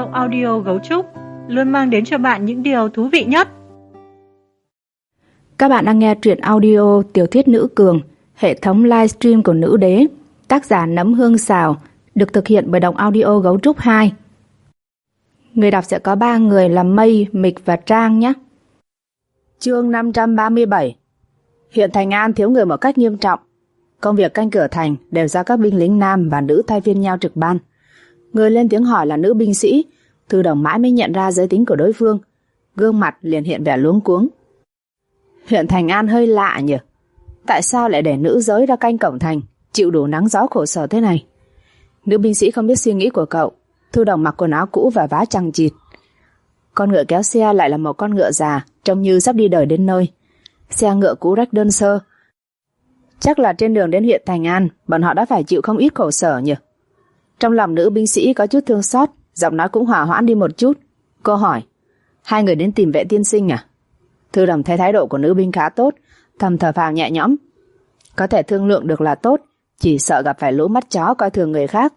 audio Gấu Trúc luôn mang đến cho bạn những điều thú vị nhất. Các bạn đang nghe truyện audio tiểu thuyết Nữ Cường, hệ thống livestream của Nữ Đế, tác giả Nấm Hương Xào, được thực hiện bởi Đọc Audio Gấu Trúc 2. Người đọc sẽ có 3 người là Mây, Mịch và Trang nhé. Chương 537. Huyện Thành An thiếu người một cách nghiêm trọng. Công việc canh cửa thành đều do các binh lính nam và nữ thay phiên nhau trực ban. Người lên tiếng hỏi là nữ binh sĩ. Thư Đồng mãi mới nhận ra giới tính của đối phương. Gương mặt liền hiện vẻ luống cuống. Huyện Thành An hơi lạ nhỉ. Tại sao lại để nữ giới ra canh cổng thành, chịu đủ nắng gió khổ sở thế này? Nữ binh sĩ không biết suy nghĩ của cậu. Thư Đồng mặc quần áo cũ và vá chằng chịt. Con ngựa kéo xe lại là một con ngựa già, trông như sắp đi đời đến nơi. Xe ngựa cũ rách đơn sơ. Chắc là trên đường đến huyện Thành An, bọn họ đã phải chịu không ít khổ sở nhỉ. Trong lòng nữ binh sĩ có chút thương xót, giọng nói cũng hòa hoãn đi một chút. Cô hỏi, 2 người đến tìm Vệ tiên sinh à? Thư Đồng thấy thái độ của nữ binh khá tốt, thầm thở phào nhẹ nhõm. Có thể thương lượng được là tốt, chỉ sợ gặp phải lũ mắt chó coi thường người khác.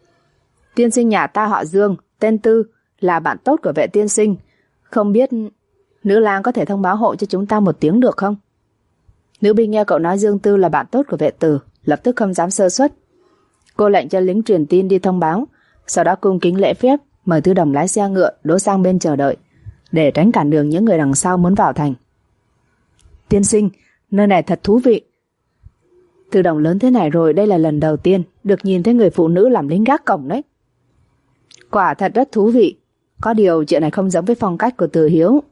Tiên sinh nhà ta họ Dương, tên Tư, là bạn tốt của Vệ tiên sinh. Không biết nữ lang có thể thông báo hộ cho chúng ta một tiếng được không? Nữ binh nghe cậu nói Dương Tư là bạn tốt của Vệ Tử, lập tức không dám sơ suất. Cô lệnh cho lính truyền tin đi thông báo, sau đó cung kính lễ phép mời Thư Đồng lái xe ngựa đỗ sang bên chờ đợi, để tránh cản đường những người đằng sau muốn vào thành. Tiên sinh, nơi này thật thú vị. Thư Đồng lớn thế này rồi, đây là lần đầu tiên được nhìn thấy người phụ nữ làm lính gác cổng đấy. Quả thật rất thú vị. Có điều chuyện này không giống với phong cách của Từ Hiếu.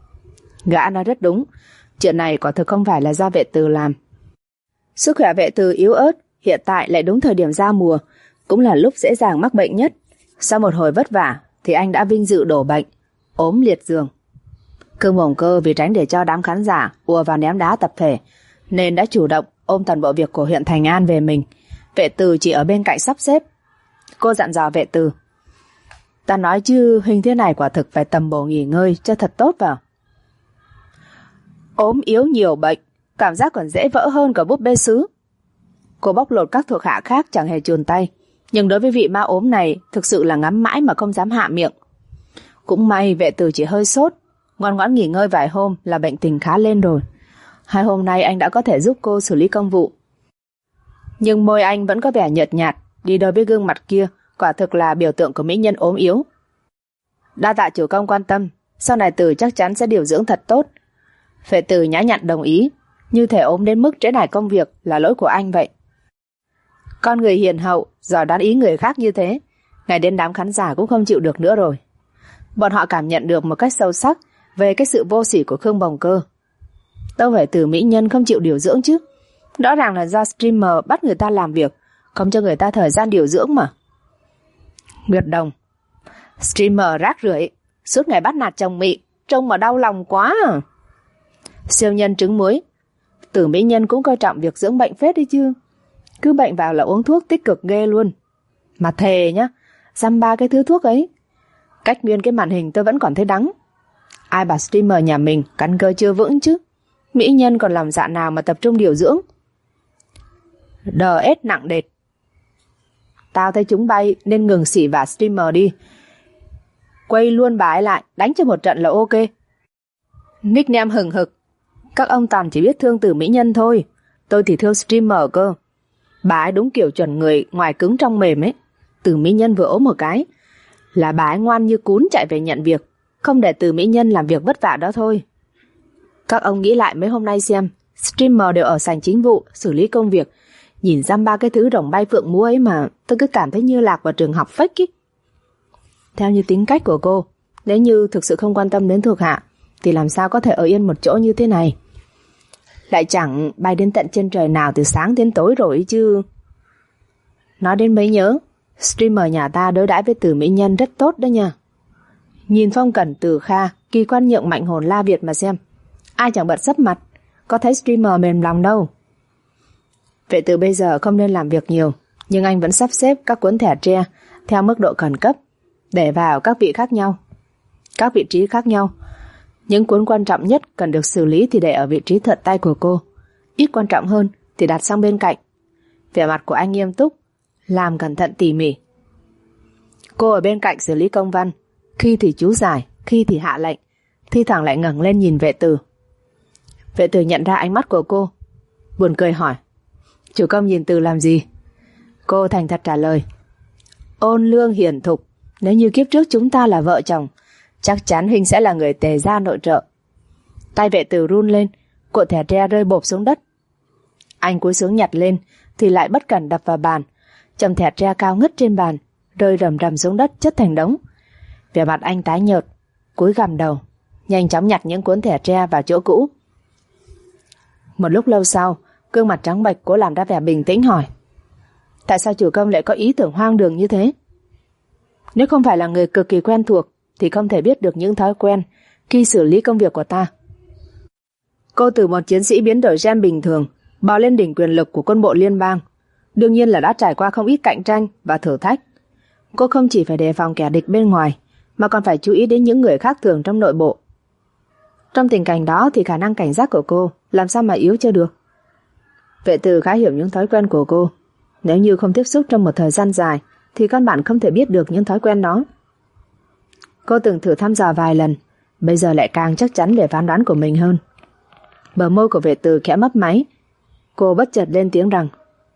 Gã nói rất đúng. Chuyện này quả thực không phải là do Vệ Từ làm. Sức khỏe Vệ Từ yếu ớt, hiện tại lại đúng thời điểm giao mùa, cũng là lúc dễ dàng mắc bệnh nhất. Sau một hồi vất vả thì anh đã vinh dự đổ bệnh, ốm liệt giường. Cương Bồng Cơ vì tránh để cho đám khán giả ùa vào ném đá tập thể, nên đã chủ động ôm toàn bộ việc của huyện Thành An về mình. Vệ Từ chỉ ở bên cạnh sắp xếp. Cô dặn dò Vệ Từ, ta nói chứ hình thế này quả thực phải tầm bổ nghỉ ngơi cho thật tốt vào. Ốm yếu nhiều bệnh, cảm giác còn dễ vỡ hơn cả búp bê sứ. Cô bóc lột các thuộc hạ khác chẳng hề chùn tay, nhưng đối với vị ma ốm này thực sự là ngắm mãi mà không dám hạ miệng. Cũng may Vệ Từ chỉ hơi sốt, ngoan ngoãn nghỉ ngơi vài hôm là bệnh tình khá lên rồi. 2 hôm nay anh đã có thể giúp cô xử lý công vụ. Nhưng môi anh vẫn có vẻ nhợt nhạt, đi đôi với gương mặt kia, quả thực là biểu tượng của mỹ nhân ốm yếu. Đa tạ chủ công quan tâm, sau này Từ chắc chắn sẽ điều dưỡng thật tốt. Vệ Từ nhã nhặn đồng ý, như thể ốm đến mức trễ nải công việc là lỗi của anh vậy. Con người hiền hậu, giỏi đoán ý người khác như thế, ngay đến đám khán giả cũng không chịu được nữa rồi. Bọn họ cảm nhận được một cách sâu sắc về cái sự vô sỉ của Khương Bồng Cơ. Đâu phải Từ mỹ nhân không chịu điều dưỡng chứ. Rõ ràng là do streamer bắt người ta làm việc, không cho người ta thời gian điều dưỡng mà. Nguyệt Đồng, streamer rác rưởi, suốt ngày bắt nạt chồng mị, trông mà đau lòng quá à. Siêu nhân trứng muối, Từ mỹ nhân cũng coi trọng việc dưỡng bệnh phết đấy chứ. Cứ bệnh vào là uống thuốc tích cực ghê luôn. Mà thề nhá, dăm ba cái thứ thuốc ấy, cách nguyên cái màn hình tôi vẫn còn thấy đắng. Ai bảo streamer nhà mình căn cơ chưa vững chứ. Mỹ nhân còn làm dạ nào mà tập trung điều dưỡng. DS nặng đệt. Tao thấy chúng bay nên ngừng xỉ vả streamer đi. Quay luôn bà ấy lại, đánh cho một trận là ok. Nickname hừng hực. Các ông toàn chỉ biết thương Từ mỹ nhân thôi, tôi thì thương streamer cơ. Bà ấy đúng kiểu chuẩn người ngoài cứng trong mềm ấy. Từ mỹ nhân vừa ốm một cái là bà ấy ngoan như cún chạy về nhận việc, không để Từ mỹ nhân làm việc vất vả đó thôi. Các ông nghĩ lại mấy hôm nay xem, streamer đều ở sảnh chính vụ xử lý công việc, nhìn dăm ba cái thứ rồng bay phượng múa ấy mà tôi cứ cảm thấy như lạc vào trường học fake ý. Theo như tính cách của cô, nếu như thực sự không quan tâm đến thuộc hạ thì làm sao có thể ở yên một chỗ như thế này. Lại chẳng bay đến tận trên trời nào từ sáng đến tối rồi chứ. Nói đến mới nhớ, streamer nhà ta đối đãi với Từ mỹ nhân rất tốt đó nha. Nhìn phong cảnh Từ Kha, Kỳ Quan Nhượng, Mạnh Hồn, La Việt mà xem, ai chẳng bật sấp mặt, có thấy streamer mềm lòng đâu. Vệ Từ bây giờ không nên làm việc nhiều, nhưng anh vẫn sắp xếp các cuốn thẻ tre theo mức độ khẩn cấp, để vào các vị khác nhau, các vị trí khác nhau. Những cuốn quan trọng nhất cần được xử lý thì để ở vị trí thuận tay của cô, ít quan trọng hơn thì đặt sang bên cạnh. Vẻ mặt của anh nghiêm túc, làm cẩn thận tỉ mỉ. Cô ở bên cạnh xử lý công văn, Khi thì chú giải, khi thì hạ lệnh, thi thoảng lại ngẩng lên nhìn Vệ Từ. Vệ Từ nhận ra ánh mắt của cô, buồn cười hỏi: Chủ công nhìn Từ làm gì? Cô thành thật trả lời: Ôn lương hiển thục, nếu như kiếp trước chúng ta là vợ chồng, chắc chắn huynh sẽ là người tề gia nội trợ. Tay Vệ Từ run lên, cuộn thẻ tre rơi bộp xuống đất. Anh cúi xuống nhặt lên thì lại bất cẩn đập vào bàn, chồng thẻ tre cao ngất trên bàn rơi rầm rầm xuống đất chất thành đống. Vẻ mặt anh tái nhợt, cúi gằm đầu, nhanh chóng nhặt những cuốn thẻ tre vào chỗ cũ. Một lúc lâu sau, gương mặt trắng bệch cố làm ra vẻ bình tĩnh hỏi: Tại sao chủ công lại có ý tưởng hoang đường như thế? Nếu không phải là người cực kỳ quen thuộc thì không thể biết được những thói quen khi xử lý công việc của ta. Cô từ một chiến sĩ biến đổi gen bình thường bò lên đỉnh quyền lực của quân bộ liên bang, đương nhiên là đã trải qua không ít cạnh tranh và thử thách. Cô không chỉ phải đề phòng kẻ địch bên ngoài, mà còn phải chú ý đến những người khác thường trong nội bộ. Trong tình cảnh đó thì khả năng cảnh giác của cô làm sao mà yếu cho được. Vệ Từ khá hiểu những thói quen của cô. Nếu như không tiếp xúc trong một thời gian dài thì căn bản không thể biết được những thói quen đó. Cô từng thử thăm dò vài lần, bây giờ lại càng chắc chắn về phán đoán của mình hơn. Bờ môi của Vệ Từ khẽ mấp máy. Cô bất chợt lên tiếng rằng: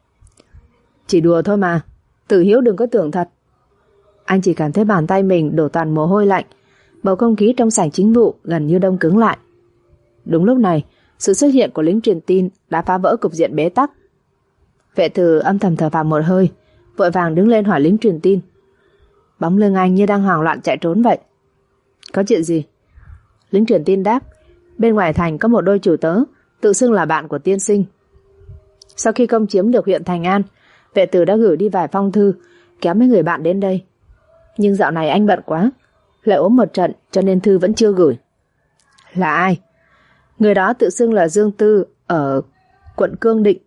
Chỉ đùa thôi mà, Từ Hiếu đừng có tưởng thật. Anh chỉ cảm thấy bàn tay mình đổ toàn mồ hôi lạnh. Bầu không khí trong sảnh chính vụ gần như đông cứng lại. Đúng lúc này, sự xuất hiện của lính truyền tin đã phá vỡ cục diện bế tắc. Vệ Từ âm thầm thở phào một hơi, vội vàng đứng lên hỏi lính truyền tin. Bóng lưng anh như đang hoảng loạn chạy trốn vậy. Có chuyện gì? Lính truyền tin đáp: Bên ngoài thành có một đôi chủ tớ tự xưng là bạn của tiên sinh. Sau khi công chiếm được huyện Thành An, Vệ Từ đã gửi đi vài phong thư kéo mấy người bạn đến đây. Nhưng dạo này anh bận quá, lại ốm một trận cho nên thư vẫn chưa gửi. Là ai? Người đó tự xưng là Dương Tư ở quận Cương Định.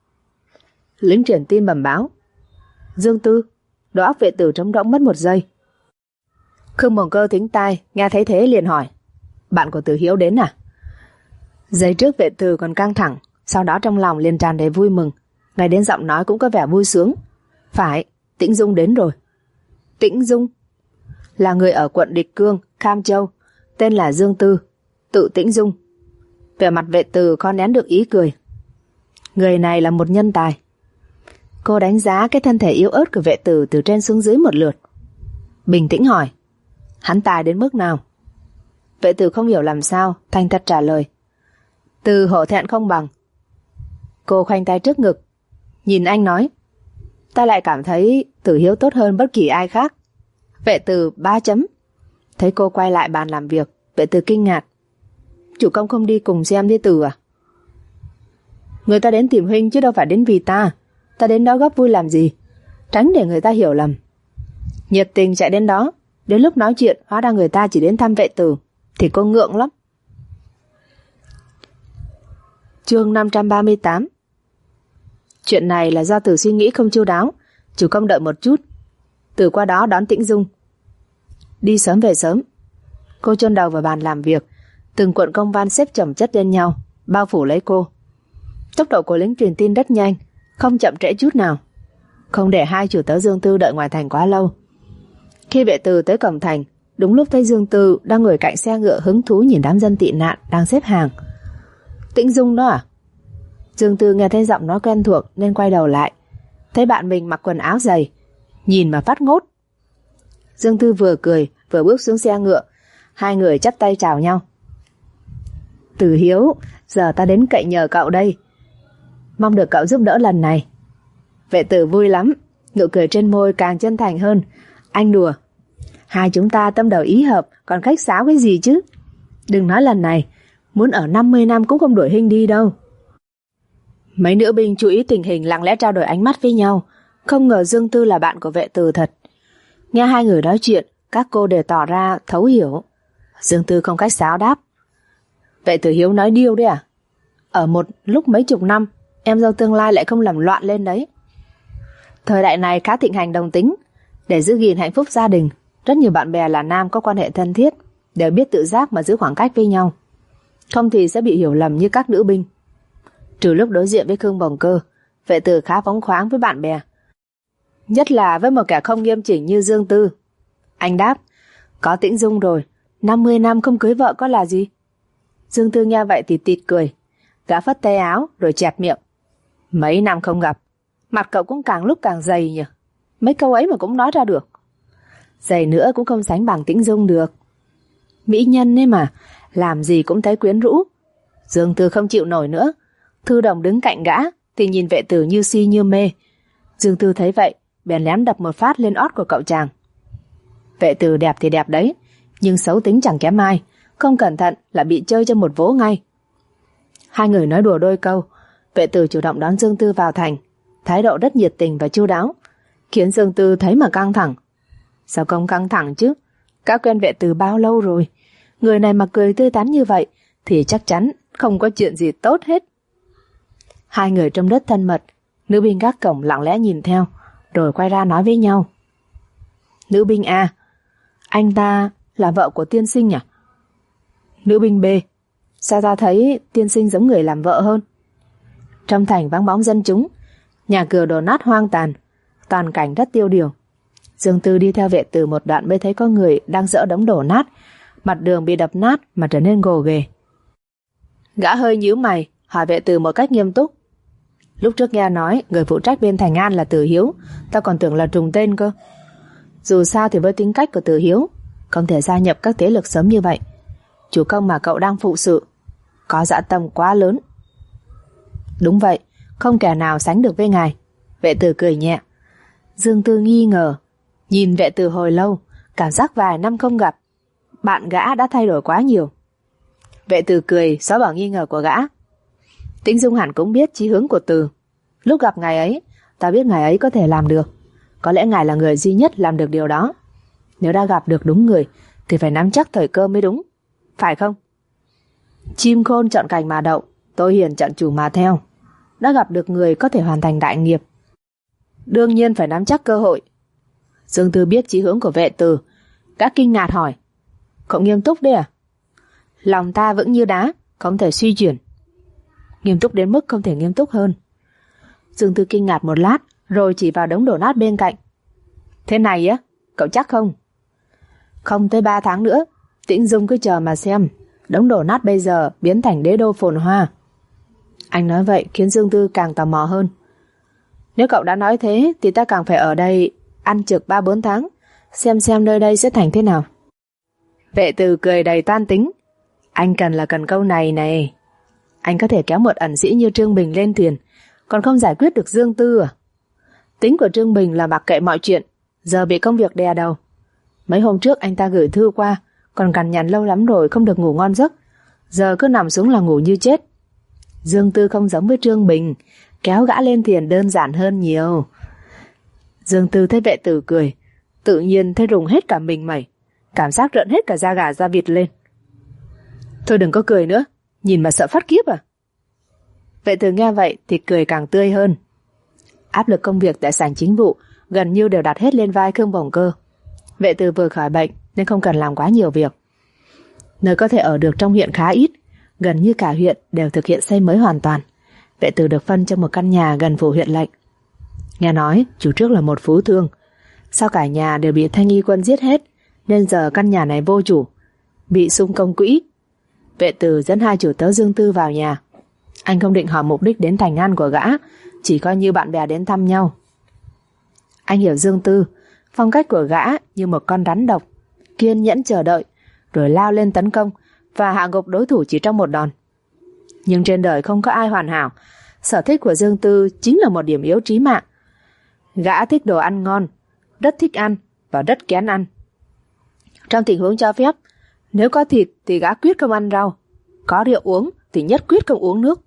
Lính truyền tin bẩm báo. Dương Tư? Đầu óc Vệ Từ trống rỗng mất một giây. Khương Bồng Cơ thính tai, nghe thấy thế liền hỏi: Bạn của Từ Hiếu đến à? Giây trước Vệ Từ còn căng thẳng, sau đó trong lòng liền tràn đầy vui mừng, ngay đến giọng nói cũng có vẻ vui sướng. Phải, Tĩnh Dung đến rồi. Tĩnh Dung? Là người ở quận Địch Cương, Kham Châu, tên là Dương Tư, tự Tĩnh Dung. Vẻ mặt Vệ Từ khó nén được ý cười. Người này là một nhân tài. Cô đánh giá cái thân thể yếu ớt của Vệ Từ từ trên xuống dưới một lượt, bình tĩnh hỏi: Hắn tài đến mức nào? Vệ Từ không hiểu làm sao, thành thật trả lời: Từ hổ thẹn không bằng. Cô khoanh tay trước ngực, nhìn anh nói: Ta lại cảm thấy Từ Hiếu tốt hơn bất kỳ ai khác. Vệ Từ 3 chấm. Thấy cô quay lại bàn làm việc, Vệ Từ kinh ngạc: Chủ công không đi cùng xem đi Từ à? Người ta đến tìm huynh chứ đâu phải đến vì ta. Ta đến đó góp vui làm gì, tránh để người ta hiểu lầm. Nhiệt tình chạy đến đó, đến lúc nói chuyện hóa ra người ta chỉ đến thăm Vệ Từ, thì cô ngượng lắm. Chương 538. Chuyện này là do Từ suy nghĩ không chu đáo. Chủ công đợi một chút, Từ qua đó đón Tĩnh Dung. Đi sớm về sớm. Cô chôn đầu vào bàn làm việc, từng cuộn công văn xếp chồng chất lên nhau, bao phủ lấy cô. Tốc độ của lính truyền tin rất nhanh, không chậm trễ chút nào, không để hai chủ tớ Dương Tư đợi ngoài thành quá lâu. Khi Vệ Từ tới cổng thành, đúng lúc thấy Dương Tư đang ngồi cạnh xe ngựa hứng thú nhìn đám dân tị nạn đang xếp hàng. Tĩnh Dung đó à? Dương Tư nghe thấy giọng nói quen thuộc nên quay đầu lại, thấy bạn mình mặc quần áo dày, nhìn mà phát ngốt. Dương Tư vừa cười vừa bước xuống xe ngựa, hai người chắp tay chào nhau. Từ Hiếu, giờ ta đến cậy nhờ cậu đây, mong được cậu giúp đỡ lần này. Vệ Từ vui lắm, nụ cười trên môi càng chân thành hơn. Anh đùa, hai chúng ta tâm đầu ý hợp, còn khách sáo cái gì chứ. Đừng nói lần này, muốn ở 50 năm cũng không đuổi huynh đi đâu. Mấy nữ binh chú ý tình hình lặng lẽ trao đổi ánh mắt với nhau. Không ngờ Dương Tư là bạn của Vệ Từ thật. Nghe hai người nói chuyện, các cô đều tỏ ra thấu hiểu. Dương Tư không khách sáo đáp: Vệ Từ Hiếu nói điêu đấy à? Ở một lúc mấy chục năm, em dâu tương lai lại không làm loạn lên đấy. Thời đại này khá thịnh hành đồng tính. Để giữ gìn hạnh phúc gia đình, rất nhiều bạn bè là nam có quan hệ thân thiết đều biết tự giác mà giữ khoảng cách với nhau, không thì sẽ bị hiểu lầm như các nữ binh. Trừ lúc đối diện với Khương Bồng Cơ, Vệ Từ khá phóng khoáng với bạn bè, nhất là với một kẻ không nghiêm chỉnh như Dương Tư. Anh đáp: Có Tĩnh Dung rồi, 50 năm không cưới vợ có là gì? Dương Tư nghe vậy thì tịt cười. Gã phất tay áo rồi chẹp miệng. Mấy năm không gặp, mặt cậu cũng càng lúc càng dày nhỉ. Mấy câu ấy mà cũng nói ra được. Dày nữa cũng không sánh bằng Tĩnh Dung được. Mỹ nhân ấy mà, làm gì cũng thấy quyến rũ. Dương Tư không chịu nổi nữa. Thư Đồng đứng cạnh gã thì nhìn Vệ Tử như si như mê. Dương Tư thấy vậy bèn lém đập một phát lên ót của cậu chàng. Vệ Tử đẹp thì đẹp đấy, nhưng xấu tính chẳng kém ai, không cẩn thận là bị chơi cho một vố ngay. Hai người nói đùa đôi câu. Vệ Tử chủ động đón Dương Tư vào thành, thái độ rất nhiệt tình và chu đáo, khiến Dương Tư thấy mà căng thẳng. Sao không căng thẳng chứ? Đã quen Vệ Tử bao lâu rồi, người này mà cười tươi tắn như vậy thì chắc chắn không có chuyện gì tốt hết. Hai người trông rất thân mật. Nữ binh gác cổng lặng lẽ nhìn theo, rồi quay ra nói với nhau. Nữ binh A, anh ta là vợ của tiên sinh à? Nữ binh B, sao ta thấy tiên sinh giống người làm vợ hơn? Trong thành vắng bóng dân chúng, nhà cửa đổ nát hoang tàn, toàn cảnh rất tiêu điều. Dương Tư đi theo Vệ Tử một đoạn mới thấy có người đang dỡ đống đổ nát, mặt đường bị đập nát mà trở nên gồ ghề. Gã hơi nhíu mày, hỏi Vệ Tử một cách nghiêm túc. Lúc trước nghe nói người phụ trách bên Thành An là Từ Hiếu, ta còn tưởng là trùng tên cơ. Dù sao thì với tính cách của Từ Hiếu, không thể gia nhập các thế lực sớm như vậy. Chủ công mà cậu đang phụ sự có dã tâm quá lớn. Đúng vậy, không kẻ nào sánh được với ngài. Vệ Tử cười nhẹ. Dương Tư nghi ngờ, nhìn Vệ Tử hồi lâu, cảm giác vài năm không gặp, bạn gã đã thay đổi quá nhiều. Vệ Tử cười xóa bỏ nghi ngờ của gã. Tĩnh Dung hẳn cũng biết chí hướng của Từ. Lúc gặp ngài ấy, ta biết ngài ấy có thể làm được. Có lẽ ngài là người duy nhất làm được điều đó. Nếu đã gặp được đúng người thì phải nắm chắc thời cơ mới đúng, phải không? Chim khôn chọn cành mà đậu, tôi hiền chọn chủ mà theo. Đã gặp được người có thể hoàn thành đại nghiệp, đương nhiên phải nắm chắc cơ hội. Dương Tư biết chí hướng của Vệ Tử, gã kinh ngạc hỏi. Cậu nghiêm túc đấy à? Lòng ta vững như đá, không thể suy chuyển. Nghiêm túc đến mức không thể nghiêm túc hơn. Dương Tư kinh ngạc một lát, rồi chỉ vào đống đổ nát bên cạnh. Thế này á, cậu chắc không? Không tới 3 tháng nữa, Tĩnh Dung cứ chờ mà xem. Đống đổ nát bây giờ biến thành đế đô phồn hoa. Anh nói vậy khiến Dương Tư càng tò mò hơn. Nếu cậu đã nói thế thì ta càng phải ở đây ăn trực 3-4 tháng, xem nơi đây sẽ thành thế nào. Vệ Tử cười đầy toan tính. Anh cần là cần câu này này. Anh có thể kéo một ẩn sĩ như Trương Bình lên thuyền, còn không giải quyết được Dương Tư à? Tính của Trương Bình là mặc kệ mọi chuyện, giờ bị công việc đè đầu. Mấy hôm trước anh ta gửi thư qua, còn cằn nhằn lâu lắm rồi không được ngủ ngon giấc, giờ cứ nằm xuống là ngủ như chết. Dương Tư không giống với Trương Bình, kéo gã lên thuyền đơn giản hơn nhiều. Dương Tư thấy Vệ Tử cười, tự nhiên thấy rùng hết cả mình mẩy, cảm giác rợn hết cả da gà da vịt lên. Thôi đừng có cười nữa, nhìn mà sợ phát kiếp à? Vệ Tử nghe vậy thì cười càng tươi hơn. Áp lực công việc tại sảnh chính vụ gần như đều đặt hết lên vai Khương Bổng Cơ. Vệ Tử vừa khỏi bệnh nên không cần làm quá nhiều việc. Nơi có thể ở được trong huyện khá ít, gần như cả huyện đều thực hiện xây mới hoàn toàn. Vệ Tử được phân cho một căn nhà gần phủ huyện lệnh. Nghe nói chủ trước là một phú thương, sau cả nhà đều bị Thanh Y quân giết hết, nên giờ căn nhà này vô chủ, bị xung công quỹ. Vệ Tử dẫn hai chủ tớ Dương Tư vào nhà. Anh không định hỏi mục đích đến Thành An của gã, chỉ coi như bạn bè đến thăm nhau. Anh hiểu Dương Tư, phong cách của gã như một con rắn độc, kiên nhẫn chờ đợi, rồi lao lên tấn công và hạ gục đối thủ chỉ trong một đòn. Nhưng trên đời không có ai hoàn hảo, sở thích của Dương Tư chính là một điểm yếu chí mạng. Gã thích đồ ăn ngon, rất thích ăn và rất kén ăn. Trong tình huống cho phép, nếu có thịt thì gã quyết không ăn rau, có rượu uống thì nhất quyết không uống nước.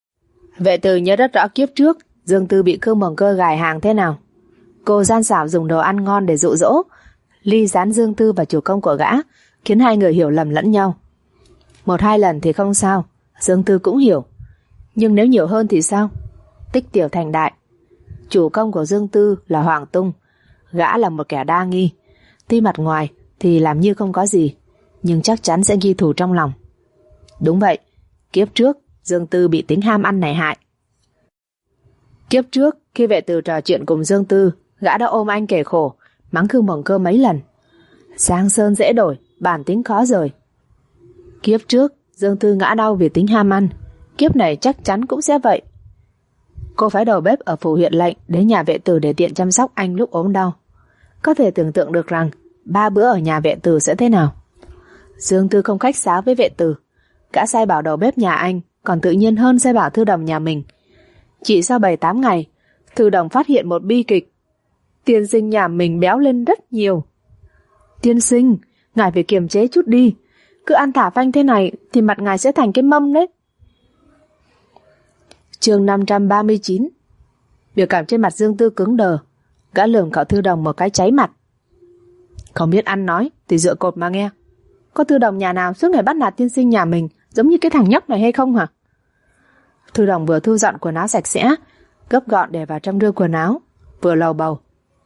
Vệ Tử nhớ rất rõ kiếp trước Dương Tư bị Khương Bổng Cơ gài hàng thế nào. Cô gian xảo dùng đồ ăn ngon để dụ dỗ, ly gián Dương Tư và chủ công của gã, khiến hai người hiểu lầm lẫn nhau. 1-2 lần thì không sao, Dương Tư cũng hiểu. Nhưng nếu nhiều hơn thì sao? Tích tiểu thành đại. Chủ công của Dương Tư là Hoàng Tung, gã là một kẻ đa nghi. Tuy mặt ngoài thì làm như không có gì, nhưng chắc chắn sẽ ghi thù trong lòng. Đúng vậy, kiếp trước Dương Tư bị tính ham ăn này hại. Kiếp trước khi Vệ Tử trò chuyện cùng Dương Tư, gã đã ôm anh kể khổ, mắng Khương Bổng Cơ mấy lần. Giang sơn dễ đổi, bản tính khó rời. Kiếp trước Dương Tư ngã đau vì tính ham ăn, kiếp này chắc chắn cũng sẽ vậy. Cô phải đầu bếp ở phủ huyện lệnh đến nhà vệ tử để tiện chăm sóc anh lúc ốm đau. Có thể tưởng tượng được rằng 3 bữa ở nhà vệ tử sẽ thế nào. Dương Tư không khách sáo với vệ tử, gã sai bảo đầu bếp nhà anh còn tự nhiên hơn sai bảo thư đồng nhà mình. Chỉ sau 7-8 ngày, thư đồng phát hiện một bi kịch. Tiên sinh nhà mình béo lên rất nhiều. Tiên sinh, ngài phải kiềm chế chút đi, cứ ăn thả phanh thế này thì mặt ngài sẽ thành cái mâm đấy. Chương 539. Biểu cảm trên mặt Dương Tư cứng đờ, gã lườm cậu thư đồng một cái cháy mặt. Không biết ăn nói thì dựa cột mà nghe. Có thư đồng nhà nào suốt ngày bắt nạt tiên sinh nhà mình giống như cái thằng nhóc này hay không hả? Thư đồng vừa thu dọn quần áo sạch sẽ, gấp gọn để vào trong rương quần áo, vừa lầu bầu.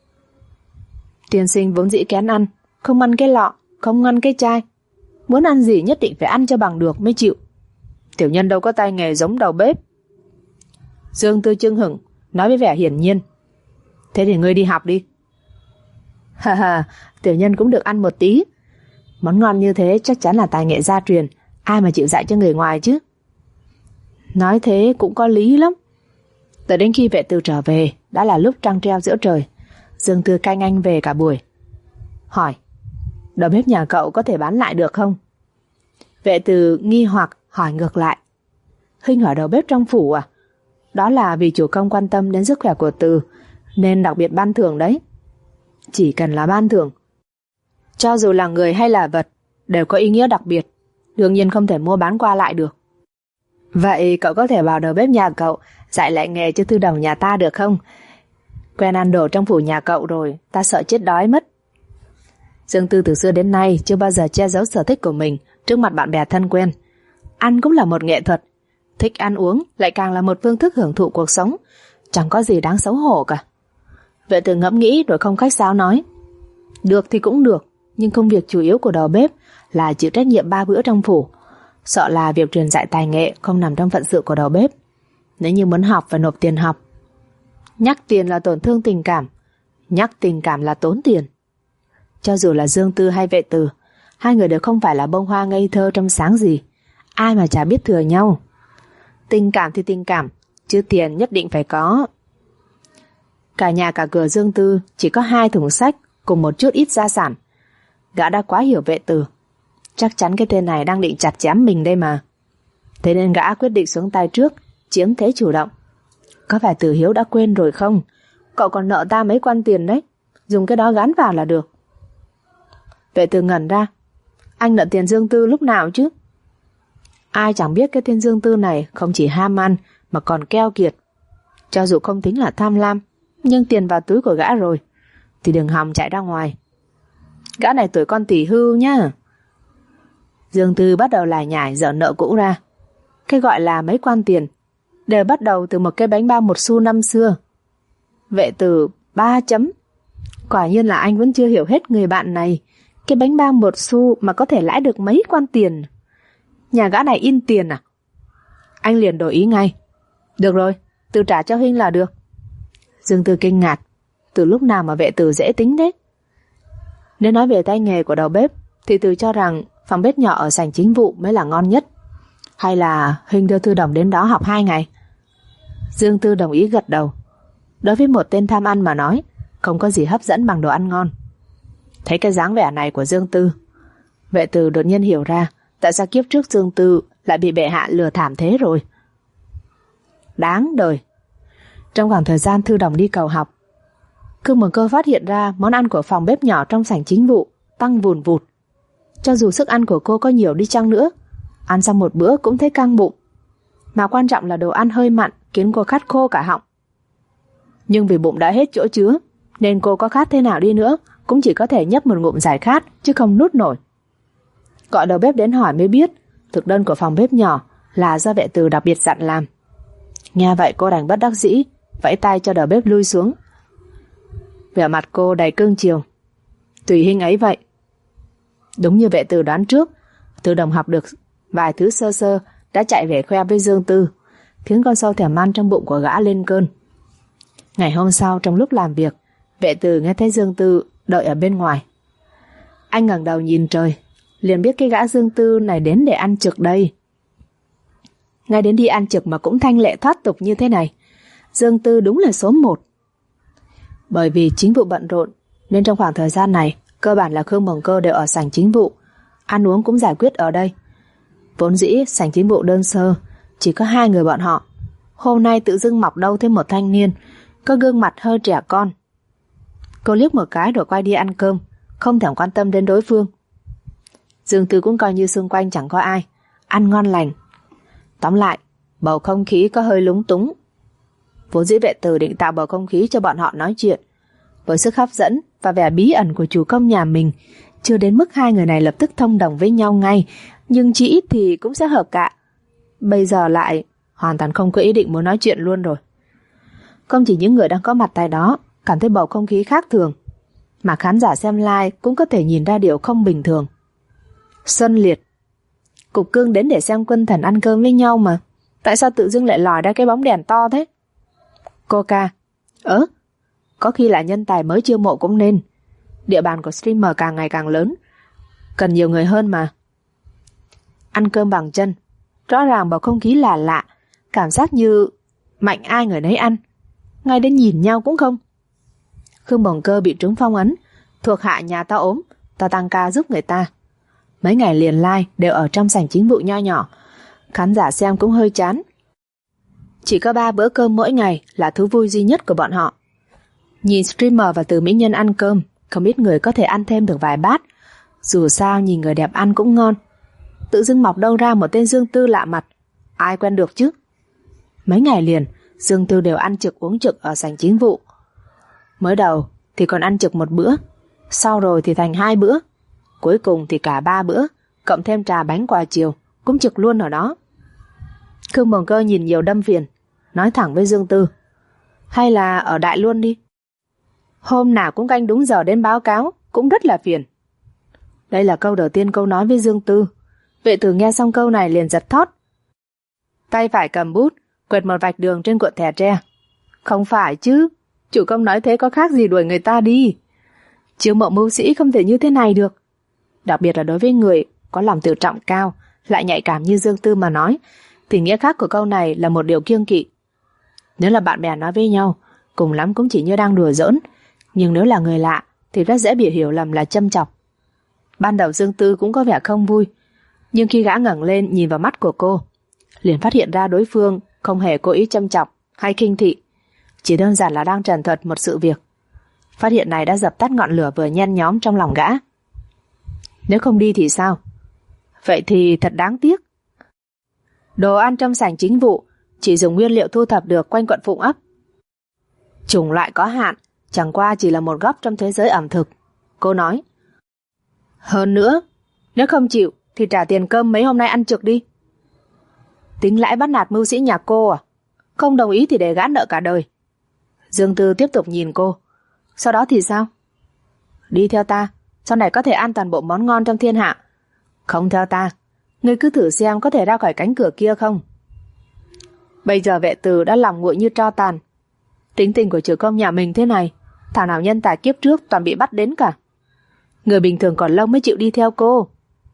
Tiên sinh vốn dĩ kén ăn, không ăn cái lọ, không ăn cái chai. Muốn ăn gì nhất định phải ăn cho bằng được mới chịu. Tiểu nhân đâu có tay nghề giống đầu bếp. Dương Tư chưng hửng nói với vẻ hiển nhiên. Thế thì ngươi đi học đi. Ha ha, tiểu nhân cũng được ăn một tí. Món ngon như thế chắc chắn là tài nghệ gia truyền, ai mà chịu dạy cho người ngoài chứ. Nói thế cũng có lý lắm. Tới đến khi vệ tử trở về, đã là lúc trăng treo giữa trời. Dương Tư canh anh về cả buổi. Hỏi, đầu bếp nhà cậu có thể bán lại được không? Vệ tử nghi hoặc hỏi ngược lại. Huynh hỏi đầu bếp trong phủ à? Đó là vì chủ công quan tâm đến sức khỏe của Từ, nên đặc biệt ban thưởng đấy. Chỉ cần là ban thưởng, cho dù là người hay là vật, đều có ý nghĩa đặc biệt, đương nhiên không thể mua bán qua lại được. Vậy cậu có thể bảo đầu bếp nhà cậu dạy lại nghề cho thư đồng nhà ta được không? Quen ăn đồ trong phủ nhà cậu rồi, ta sợ chết đói mất. Dương Tư từ xưa đến nay chưa bao giờ che giấu sở thích của mình trước mặt bạn bè thân quen. Ăn cũng là một nghệ thuật, thích ăn uống lại càng là một phương thức hưởng thụ cuộc sống, chẳng có gì đáng xấu hổ cả. Vệ tử ngẫm nghĩ rồi không khách sáo nói. Được thì cũng được, nhưng công việc chủ yếu của đầu bếp là chịu trách nhiệm 3 bữa trong phủ. Sợ là việc truyền dạy tài nghệ không nằm trong phận sự của đầu bếp. Nếu như muốn học phải nộp tiền học. Nhắc tiền là tổn thương tình cảm, nhắc tình cảm là tốn tiền. Cho dù là Dương Tư hay vệ tử, hai người đều không phải là bông hoa ngây thơ trong sáng gì, ai mà chả biết thừa nhau. Tình cảm thì tình cảm, chứ tiền nhất định phải có. Cả nhà cả cửa Dương Tư chỉ có 2 thùng sách cùng một chút ít gia sản. Gã đã quá hiểu vệ tử, chắc chắn cái tên này đang định chặt chém mình đây mà. Thế nên gã quyết định xuống tay trước, chiếm thế chủ động. Có phải Tử Hiếu đã quên rồi không? Cậu còn nợ ta mấy quan tiền đấy, dùng cái đó gán vào là được. Vệ tử ngẩn ra. Anh nợ tiền Dương Tư lúc nào chứ? Ai chẳng biết cái tên Dương Tư này không chỉ ham ăn mà còn keo kiệt. Cho dù không tính là tham lam, nhưng tiền vào túi của gã rồi thì đừng hòng chạy ra ngoài. Gã này tuổi con tỷ hưu nhá. Dương Tư bắt đầu lải nhải dở nợ cũ ra. Cái gọi là mấy quan tiền đều bắt đầu từ một cái bánh bao 1 xu năm xưa. Vệ tử 3 chấm. Quả nhiên là anh vẫn chưa hiểu hết người bạn này. Cái bánh bao 1 xu mà có thể lãi được mấy quan tiền. Nhà gã này in tiền à? Anh liền đổi ý ngay. Được rồi, Từ trả cho Huynh là được. Dương Tư kinh ngạc. Từ lúc nào mà vệ tử dễ tính đấy? Nếu nói về tay nghề của đầu bếp thì Từ cho rằng phòng bếp nhỏ ở sảnh chính vụ mới là ngon nhất. Hay là Huynh đưa Thư Đồng đến đó học 2 ngày? Dương Tư đồng ý gật đầu. Đối với một tên tham ăn mà nói, không có gì hấp dẫn bằng đồ ăn ngon. Thấy cái dáng vẻ này của Dương Tư, vệ tử đột nhiên hiểu ra tại sao kiếp trước Dương Tư lại bị bệ hạ lừa thảm thế rồi. Đáng đời. Trong khoảng thời gian Thư Đồng đi cầu học, Cương Mừng Cơ phát hiện ra món ăn của phòng bếp nhỏ trong sảnh chính vụ tăng vùn vụt. Cho dù sức ăn của cô có nhiều đi chăng nữa, ăn xong một bữa cũng thấy căng bụng. Mà quan trọng là đồ ăn hơi mặn khiến cô khát khô cả họng. Nhưng vì bụng đã hết chỗ chứa, nên cô có khát thế nào đi nữa cũng chỉ có thể nhấp một ngụm giải khát, chứ không nuốt nổi. Gọi đầu bếp đến hỏi mới biết thực đơn của phòng bếp nhỏ là do vệ tử đặc biệt dặn làm. Nghe vậy cô đành bất đắc dĩ vẫy tay cho đầu bếp lui xuống. Vẻ mặt cô đầy cương chiều. Tùy Huynh ấy vậy. Đúng như vệ tử đoán trước, Từ Đồng học được vài thứ sơ sơ đã chạy về khoe với Dương Tư, khiến con sâu thèm ăn trong bụng của gã lên cơn. Ngày hôm sau trong lúc làm việc, vệ tử nghe thấy Dương Tư đợi ở bên ngoài. Anh ngẩng đầu nhìn trời, liền biết cái gã Dương Tư này đến để ăn trực đây. Ngay đến đi ăn trực mà cũng thanh lệ thoát tục như thế này, Dương Tư đúng là số 1. Bởi vì chính vụ bận rộn nên trong khoảng thời gian này cơ bản là Khương Bồng Cơ đều ở sảnh chính vụ, ăn uống cũng giải quyết ở đây. Vốn dĩ sảnh chính vụ đơn sơ, chỉ có 2 người bọn họ. Hôm nay tự dưng mọc đâu thêm một thanh niên, có gương mặt hơi trẻ con. Cô liếc một cái rồi quay đi ăn cơm, không thèm quan tâm đến đối phương. Dương Tư cũng coi như xung quanh chẳng có ai, ăn ngon lành. Tóm lại, bầu không khí có hơi lúng túng. Vốn dĩ Vệ Tử định tạo bầu không khí cho bọn họ nói chuyện. Với sức hấp dẫn và vẻ bí ẩn của chủ công nhà mình, chưa đến mức 2 người này lập tức thông đồng với nhau ngay, nhưng chỉ ít thì cũng sẽ hợp cả. Bây giờ lại hoàn toàn không có ý định muốn nói chuyện luôn rồi. Không chỉ những người đang có mặt tại đó cảm thấy bầu không khí khác thường, mà khán giả xem live cũng có thể nhìn ra điều không bình thường. Xuân Liệt, Cục Cưng đến để xem quân thần ăn cơm với nhau mà, tại sao tự dưng lại lòi ra cái bóng đèn to thế? Coca, có khi là nhân tài mới chiêu mộ cũng nên. Địa bàn của streamer càng ngày càng lớn, cần nhiều người hơn mà. Ăn cơm bằng chân, rõ ràng bầu không khí là lạ, cảm giác như mạnh ai người nấy ăn, ngay đến nhìn nhau cũng không. Khương Bồng Cơ bị trúng phong ấn, thuộc hạ nhà ta ốm, ta tăng ca giúp người ta. Mấy ngày liền live đều ở trong sảnh chính vụ nho nhỏ, khán giả xem cũng hơi chán. Chỉ có 3 bữa cơm mỗi ngày là thú vui duy nhất của bọn họ. Nhìn streamer và Từ mỹ nhân ăn cơm, không ít người có thể ăn thêm được vài bát. Dù sao nhìn người đẹp ăn cũng ngon. Tự dưng mọc đâu ra một tên Dương Tư lạ mặt, ai quen được chứ? Mấy ngày liền Dương Tư đều ăn trực uống trực ở sảnh chính vụ. Mới đầu thì còn ăn trực 1 bữa, sau rồi thì thành 2 bữa, cuối cùng thì cả 3 bữa, cộng thêm trà bánh quà chiều, cũng trực luôn ở đó. Khương Bồng Cơ nhìn nhiều đâm phiền, nói thẳng với Dương Tư: hay là ở đại luôn đi. Hôm nào cũng canh đúng giờ đến báo cáo, cũng rất là phiền. Đây là câu đầu tiên cô nói với Dương Tư. Vệ Tử nghe xong câu này liền giật thót. Tay phải cầm bút, quẹt một vạch đường trên cuộn thẻ tre. Không phải chứ, chủ công nói thế có khác gì đuổi người ta đi. Chiêu mộ mưu sĩ không thể như thế này được. Đặc biệt là đối với người có lòng tự trọng cao, lại nhạy cảm như Dương Tư mà nói, thì nghĩa khác của câu này là một điều kiêng kỵ. Nếu là bạn bè nói với nhau, cùng lắm cũng chỉ như đang đùa giỡn, nhưng nếu là người lạ thì rất dễ bị hiểu lầm là châm chọc. Ban đầu Dương Tư cũng có vẻ không vui, nhưng khi gã ngẩng lên nhìn vào mắt của cô, liền phát hiện ra đối phương không hề cố ý châm chọc hay khinh thị, chỉ đơn giản là đang trần thuật một sự việc. Phát hiện này đã dập tắt ngọn lửa vừa nhen nhóm trong lòng gã. Nếu không đi thì sao? Vậy thì thật đáng tiếc. Đồ ăn trong sảnh chính vụ chỉ dùng nguyên liệu thu thập được quanh quận Phụng Ấp. Chủng loại có hạn, chẳng qua chỉ là một góc trong thế giới ẩm thực, cô nói. Hơn nữa, nếu không chịu thì trả tiền cơm mấy hôm nay ăn trực đi. Tính lãi bắt nạt mưu sĩ nhà cô à? Không đồng ý thì để gã nợ cả đời. Dương Tư tiếp tục nhìn cô. Sau đó thì sao? Đi theo ta, sau này có thể ăn toàn bộ món ngon trong thiên hạ. Không theo ta, ngươi cứ thử xem có thể ra khỏi cánh cửa kia không. Bây giờ Vệ Tử đã lòng nguội như tro tàn. Tính tình của chủ công nhà mình thế này, thảo nào nhân tài kiếp trước toàn bị bắt đến cả. Người bình thường còn lâu mới chịu đi theo cô.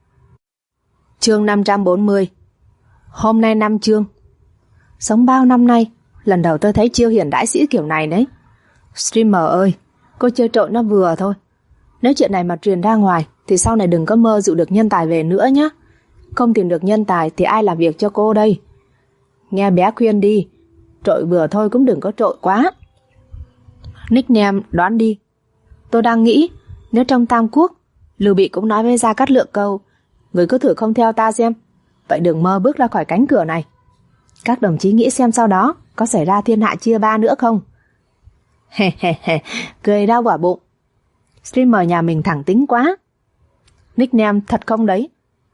Chương 540. Hôm nay 5 chương. Sống bao năm nay, lần đầu tôi thấy chiêu hiền đãi sĩ kiểu này đấy. Streamer ơi, cô chơi trội nó vừa thôi. Nếu chuyện này mà truyền ra ngoài thì sau này đừng có mơ dụ được nhân tài về nữa nhé. Không tìm được nhân tài thì ai làm việc cho cô đây? Nghe bé khuyên đi, trội vừa thôi cũng đừng có trội quá. Nickname đoán đi. Tôi đang nghĩ, nếu trong Tam Quốc, Lưu Bị cũng nói với Gia Cát Lượng câu, người cứ thử không theo ta xem, vậy đừng mơ bước ra khỏi cánh cửa này. Các đồng chí nghĩ xem sau đó có xảy ra thiên hạ chia ba nữa không? He he he, cười đau quả bụng. Streamer nhà mình thẳng tính quá. Nickname thật không đấy?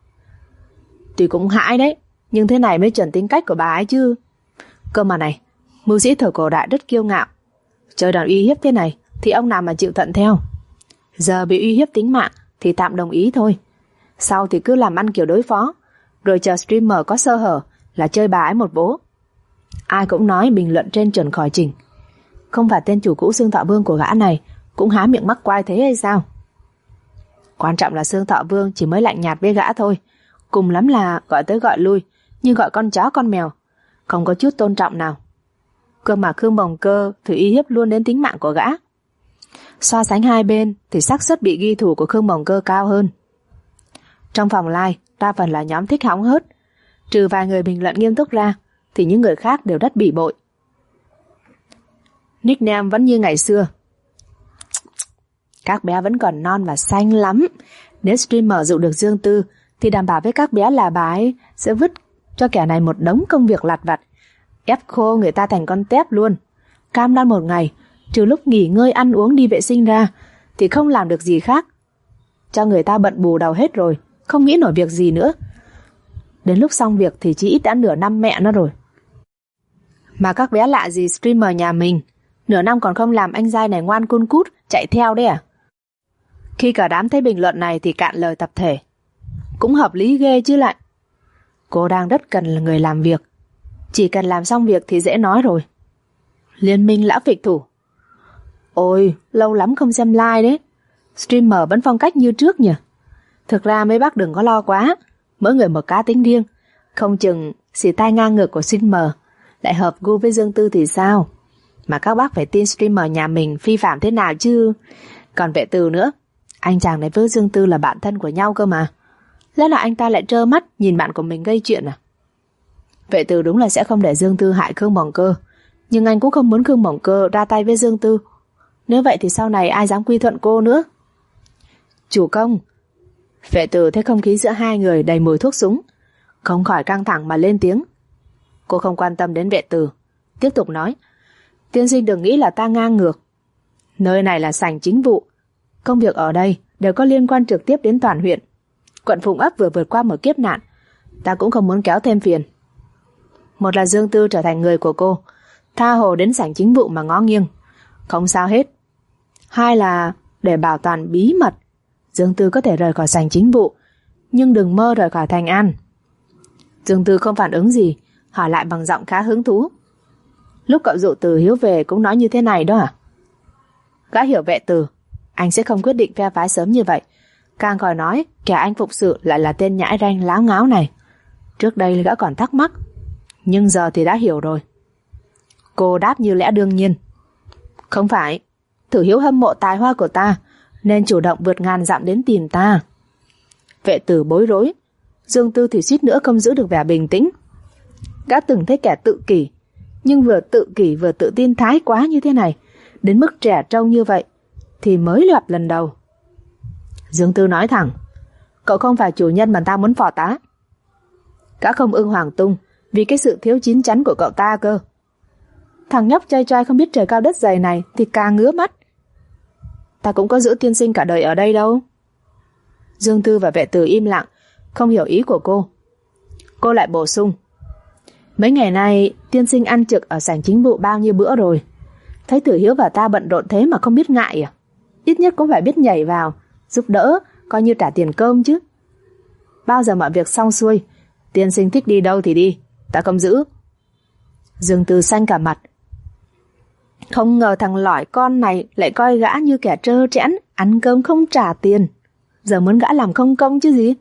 Tuy cũng hãi đấy, nhưng thế này mới chuẩn tính cách của bà ấy chứ. Cơ mà này, mưu sĩ thời cổ đại rất kiêu ngạo. Chơi đòn uy hiếp thế này thì ông nào mà chịu thuận theo. Giờ bị uy hiếp tính mạng thì tạm đồng ý thôi. Sau thì cứ làm ăn kiểu đối phó, rồi chờ streamer có sơ hở là chơi bà ấy một vố. Ai cũng nói bình luận trên chuẩn khỏi trình. Không phải tên chủ cũ xương Thọ Vương của gã này cũng há miệng mắc quai thế hay sao? Quan trọng là Xương Thọ Vương chỉ mới lạnh nhạt với gã thôi, cùng lắm là gọi tới gọi lui, như gọi con chó con mèo, không có chút tôn trọng nào. Cơ mà Khương Bồng Cơ thử uy hiếp luôn đến tính mạng của gã. So sánh hai bên thì xác suất bị ghi thủ của Khương Bồng Cơ cao hơn. Trong phòng live, đa phần là nhóm thích hóng hớt, trừ vài người bình luận nghiêm túc ra thì những người khác đều rất bỉ bội. Nickname vẫn như ngày xưa. Các bé vẫn còn non và xanh lắm. Nếu streamer dụ được Dương Tư thì đảm bảo với các bé là bà ấy sẽ vứt cho kẻ này một đống công việc lặt vặt, ép khô người ta thành con tép luôn. Cam đoan một ngày, trừ lúc nghỉ ngơi ăn uống đi vệ sinh ra thì không làm được gì khác. Cho người ta bận bù đầu hết rồi, không nghĩ nổi việc gì nữa. Đến lúc xong việc thì chỉ ít đã nửa năm mẹ nó rồi. Mà các bé lạ gì streamer nhà mình, nửa năm còn không làm anh giai này ngoan cun cút chạy theo đấy à? Khi cả đám thấy bình luận này thì cạn lời tập thể. Cũng hợp lý ghê chứ lại. Cô đang rất cần là người làm việc, chỉ cần làm xong việc thì dễ nói rồi. Liên minh lão phịch thủ. Ôi, lâu lắm không xem live đấy. Streamer vẫn phong cách như trước nhỉ? Thực ra mấy bác đừng có lo quá, mỗi người một cá tính riêng, không chừng xì tai ngang ngược của streamer lại hợp gu với Dương Tư thì sao? Mà các bác phải tin streamer nhà mình phi phạm thế nào chứ. Còn Vệ Từ nữa, anh chàng này với Dương Tư là bạn thân của nhau cơ mà. Lẽ nào anh ta lại trơ mắt nhìn bạn của mình gây chuyện à? Vệ Từ đúng là sẽ không để Dương Tư hại Khương Bồng Cơ, nhưng anh cũng không muốn Khương Bồng Cơ ra tay với Dương Tư. Nếu vậy thì sau này ai dám quy thuận cô nữa? Chủ công. Vệ Từ thấy không khí giữa hai người đầy mùi thuốc súng, không khỏi căng thẳng mà lên tiếng. Cô không quan tâm đến Vệ Từ, tiếp tục nói. Tiên sinh đừng nghĩ là ta ngang ngược. Nơi này là sảnh chính vụ, công việc ở đây đều có liên quan trực tiếp đến toàn huyện. Quận Phụng Ấp vừa vượt qua một kiếp nạn, ta cũng không muốn kéo thêm phiền. Một là Dương Tư trở thành người của cô, tha hồ đến sảnh chính vụ mà ngó nghiêng, không sao hết. Hai là để bảo toàn bí mật, Dương Tư có thể rời khỏi sảnh chính vụ, nhưng đừng mơ rời khỏi Thành An. Dương Tư không phản ứng gì, hỏi lại bằng giọng khá hứng thú. Lúc cậu dụ Từ Hiếu về cũng nói như thế này đó à? Gã hiểu Vệ Từ, anh sẽ không quyết định phe phái sớm như vậy. Càng khỏi nói kẻ anh phục sự lại là tên nhãi ranh láo ngáo này. Trước đây gã còn thắc mắc, nhưng giờ thì đã hiểu rồi. Cô đáp như lẽ đương nhiên. Không phải, Tử Hiếu hâm mộ tài hoa của ta nên chủ động vượt ngàn dặm đến tìm ta. Vệ Tử bối rối, Dương Tư thì suýt nữa không giữ được vẻ bình tĩnh. Gã từng thấy kẻ tự kỷ, nhưng vừa tự kỷ vừa tự tin thái quá như thế này, đến mức trẻ trâu như vậy thì mới gặp lần đầu. Dương Tư nói thẳng, cậu không phải chủ nhân mà ta muốn phò tá. Gã không ưng Hoàng Tung vì cái sự thiếu chín chắn của cậu ta cơ. Thằng nhóc trai trai không biết trời cao đất dày này thì càng ngứa mắt. Ta cũng có giữ tiên sinh cả đời ở đây đâu. Dương Tư và Vệ Tử im lặng, không hiểu ý của cô. Cô lại bổ sung, mấy ngày nay tiên sinh ăn trực ở sảnh chính vụ bao nhiêu bữa rồi. Thấy Tử Hiếu và ta bận rộn thế mà không biết ngại à? Ít nhất cũng phải biết nhảy vào giúp đỡ, coi như trả tiền cơm chứ. Bao giờ mọi việc xong xuôi, tiên sinh thích đi đâu thì đi, ta không giữ. Dương Tư xanh cả mặt. Không ngờ thằng lỏi con này lại coi gã như kẻ trơ trẽn, ăn cơm không trả tiền. Giờ muốn gã làm không công chứ gì.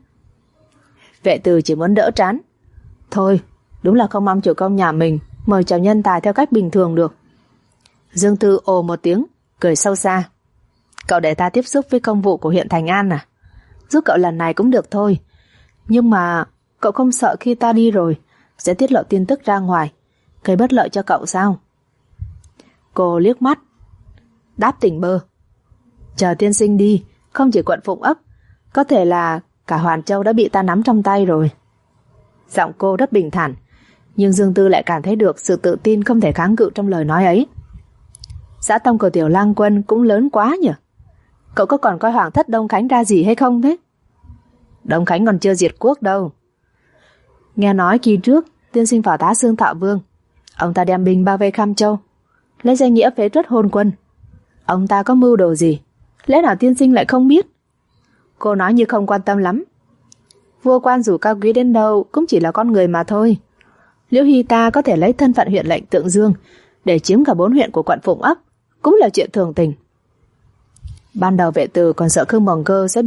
Vệ Từ chỉ muốn đỡ trán. Thôi, đúng là không mong chủ công nhà mình mời chào nhân tài theo cách bình thường được. Dương Tư ồ một tiếng, cười sâu xa. Cậu để ta tiếp xúc với công vụ của huyện Thành An à? Giúp cậu lần này cũng được thôi. Nhưng mà cậu không sợ khi ta đi rồi sẽ tiết lộ tin tức ra ngoài, gây bất lợi cho cậu sao? Cô liếc mắt, đáp tỉnh bơ. Chờ tiên sinh đi, không chỉ quận Phụng Ấp, có thể là cả Hoàn Châu đã bị ta nắm trong tay rồi. Giọng cô rất bình thản, nhưng Dương Tư lại cảm thấy được sự tự tin không thể kháng cự trong lời nói ấy. Dã tâm của Tiểu Lang Quân cũng lớn quá nhỉ? Cậu có còn coi Hoàng thất Đông Khánh ra gì hay không thế? Đông Khánh còn chưa diệt quốc đâu. Nghe nói kỳ trước tiên sinh phò tá Xương Thọ Vương, ông ta đem binh bao vây Kham Châu, lấy danh nghĩa phế truất hôn quân. Ông ta có mưu đồ gì? Lẽ nào tiên sinh lại không biết? Cô nói như không quan tâm lắm. Vua quan dù cao quý đến đâu cũng chỉ là con người mà thôi. Liễu Hy ta có thể lấy thân phận huyện lệnh Tượng Dương để chiếm cả 4 huyện của quận Phụng Ấp cũng là chuyện thường tình. Ban đầu Vệ Từ còn sợ Khương Bồng Cơ sẽ bị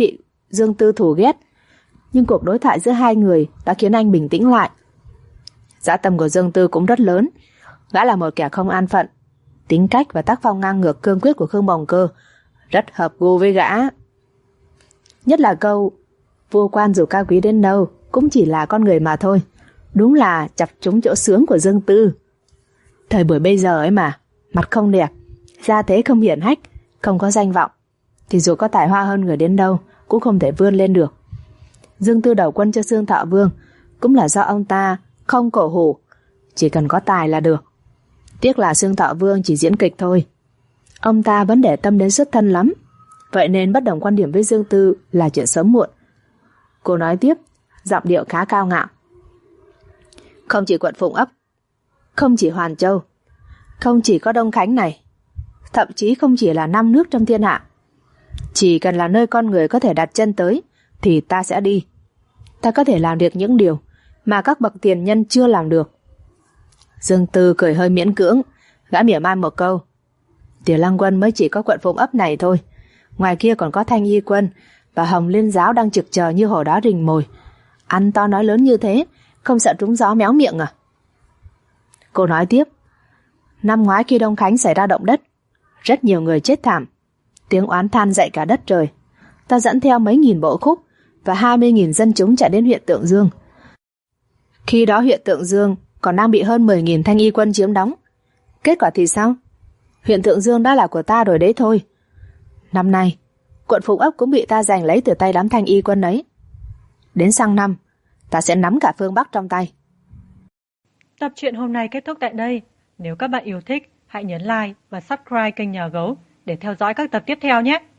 Dương Tư thù ghét, nhưng cuộc đối thoại giữa hai người đã khiến anh bình tĩnh lại. Dã tâm của Dương Tư cũng rất lớn. Gã là một kẻ không an phận. Tính cách và tác phong ngang ngược cương quyết của Khương Bồng Cơ rất hợp gu với gã. Nhất là câu vua quan dù cao quý đến đâu cũng chỉ là con người mà thôi. Đúng là chọc trúng chỗ sướng của Dương Tư. Thời buổi bây giờ ấy mà, mặt không đẹp, gia thế không hiển hách, không có danh vọng, thì dù có tài hoa hơn người đến đâu cũng không thể vươn lên được. Dương Tư đầu quân cho Dương Thọ Vương cũng là do ông ta không cổ hủ, chỉ cần có tài là được. Tiếc là Dương Thọ Vương chỉ diễn kịch thôi. Ông ta vẫn để tâm đến xuất thân lắm, vậy nên bất đồng quan điểm với Dương Tư là chuyện sớm muộn. Cô nói tiếp, giọng điệu khá cao ngạo. Không chỉ quận Phụng Ấp, không chỉ Hoàn Châu, không chỉ có Đông Khánh này, thậm chí không chỉ là 5 nước trong thiên hạ, chỉ cần là nơi con người có thể đặt chân tới thì ta sẽ đi. Ta có thể làm được những điều mà các bậc tiền nhân chưa làm được. Dương Tư cười hơi miễn cưỡng, gã mỉa mai một câu. Tiểu Lăng Quân mới chỉ có quận Phụng Ấp này thôi, ngoài kia còn có Thanh Y Quân và Hồng Liên Giáo đang trực chờ như hổ đói rình mồi. Ăn to nói lớn như thế, không sợ trúng gió méo miệng à? Cô nói tiếp. Năm ngoái khi Đông Khánh xảy ra động đất, rất nhiều người chết thảm, tiếng oán than dậy cả đất trời. Ta dẫn theo mấy nghìn bộ khúc và 20.000 dân chúng chạy đến huyện Tượng Dương. Khi đó huyện Tượng Dương còn đang bị hơn 10.000 Thanh Y Quân chiếm đóng. Kết quả thì sao? Huyện Tượng Dương đã là của ta rồi đấy thôi. Năm nay quận Phụng Ấp cũng bị ta giành lấy từ tay đám Thanh Y Quân ấy. Đến sang năm ta sẽ nắm cả phương Bắc trong tay. Tập truyện hôm nay kết thúc tại đây. Nếu các bạn yêu thích, hãy nhấn like và subscribe kênh Nhà Gấu để theo dõi các tập tiếp theo nhé.